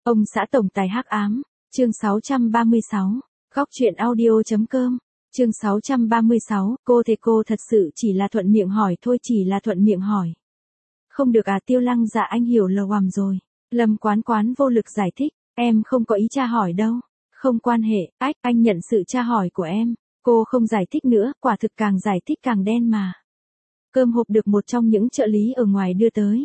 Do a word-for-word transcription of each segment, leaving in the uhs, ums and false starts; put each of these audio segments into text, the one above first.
Ông xã tổng tài hắc ám, chương sáu trăm ba mươi sáu, góc truyện audio.com, chương sáu trăm ba mươi sáu, cô thế cô thật sự chỉ là thuận miệng hỏi thôi, chỉ là thuận miệng hỏi. Không được à, Tiêu Lăng Dạ, anh hiểu lầm rồi. Lâm Quán Quán vô lực giải thích, em không có ý tra hỏi đâu. Không quan hệ, ách, anh nhận sự tra hỏi của em. Cô không giải thích nữa, quả thực càng giải thích càng đen mà. Cơm hộp được một trong những trợ lý ở ngoài đưa tới.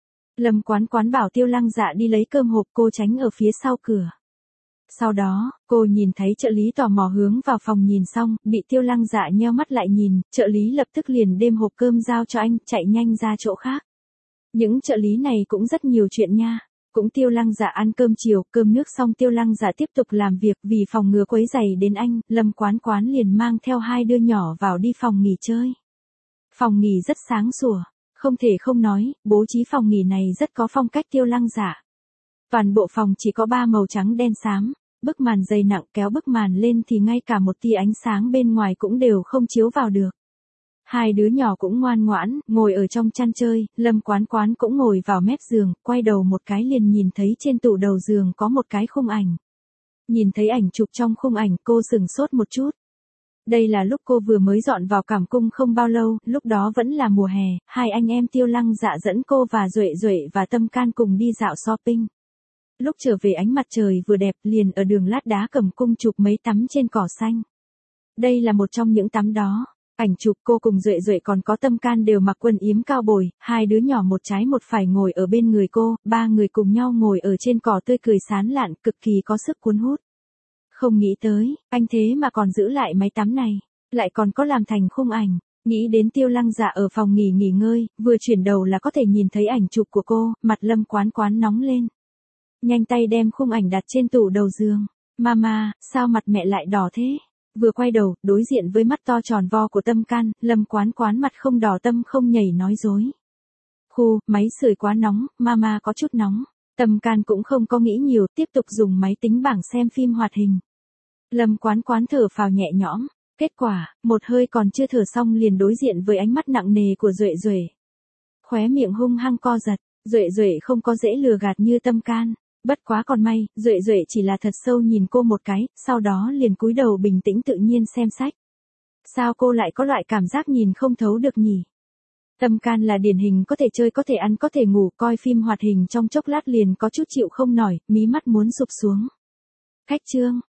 Lâm Quán Quán bảo Tiêu Lăng Dạ đi lấy cơm hộp, cô tránh ở phía sau cửa. Sau đó, cô nhìn thấy trợ lý tò mò hướng vào phòng nhìn xong, bị Tiêu Lăng Dạ nheo mắt lại nhìn, trợ lý lập tức liền đem hộp cơm giao cho anh, chạy nhanh ra chỗ khác. Những trợ lý này cũng rất nhiều chuyện nha. Cũng Tiêu Lăng Dạ ăn cơm chiều, cơm nước xong Tiêu Lăng Dạ tiếp tục làm việc, vì phòng ngừa quấy rầy đến anh, Lâm Quán Quán liền mang theo hai đứa nhỏ vào đi phòng nghỉ chơi. Phòng nghỉ rất sáng sủa, không thể không nói, bố trí phòng nghỉ này rất có phong cách Tiêu Lăng Dạ. Toàn bộ phòng chỉ có ba màu trắng đen xám, bức màn dày nặng, kéo bức màn lên thì ngay cả một tia ánh sáng bên ngoài cũng đều không chiếu vào được. Hai đứa nhỏ cũng ngoan ngoãn, ngồi ở trong chăn chơi, Lâm Quán Quán cũng ngồi vào mép giường, quay đầu một cái liền nhìn thấy trên tủ đầu giường có một cái khung ảnh. Nhìn thấy ảnh chụp trong khung ảnh, cô sửng sốt một chút. Đây là lúc cô vừa mới dọn vào Cảm Cung không bao lâu, lúc đó vẫn là mùa hè, hai anh em Tiêu Lăng Dạ dẫn cô và Duệ Duệ và Tâm Can cùng đi dạo shopping. Lúc trở về ánh mặt trời vừa đẹp, liền ở đường lát đá Cẩm Cung chụp mấy tấm trên cỏ xanh. Đây là một trong những tấm đó. Ảnh chụp cô cùng Duệ Duệ còn có Tâm Can đều mặc quần yếm cao bồi, hai đứa nhỏ một trái một phải ngồi ở bên người cô, ba người cùng nhau ngồi ở trên cỏ tươi cười sán lạn, cực kỳ có sức cuốn hút. Không nghĩ tới, anh thế mà còn giữ lại mấy tấm này, lại còn có làm thành khung ảnh. Nghĩ đến Tiêu Lăng Dạ ở phòng nghỉ nghỉ ngơi, vừa chuyển đầu là có thể nhìn thấy ảnh chụp của cô, mặt Lâm Quán Quán nóng lên. Nhanh tay đem khung ảnh đặt trên tủ đầu giường. Mama, sao mặt mẹ lại đỏ thế? Vừa quay đầu, đối diện với mắt to tròn vo của Tâm Can, Lâm Quán Quán mặt không đỏ tâm không nhảy nói dối. Khu, máy sưởi quá nóng, mama có chút nóng. Tâm Can cũng không có nghĩ nhiều, tiếp tục dùng máy tính bảng xem phim hoạt hình. Lâm Quán Quán thở phào nhẹ nhõm. Kết quả, một hơi còn chưa thở xong liền đối diện với ánh mắt nặng nề của Duệ Duệ. Khóe miệng hung hăng co giật, Duệ Duệ không có dễ lừa gạt như Tâm Can. Bất quá còn may, Duệ Duệ chỉ là thật sâu nhìn cô một cái, sau đó liền cúi đầu bình tĩnh tự nhiên xem sách. Sao cô lại có loại cảm giác nhìn không thấu được nhỉ? Tâm Can là điển hình có thể chơi có thể ăn có thể ngủ, coi phim hoạt hình trong chốc lát liền có chút chịu không nổi, mí mắt muốn sụp xuống. Cách chương,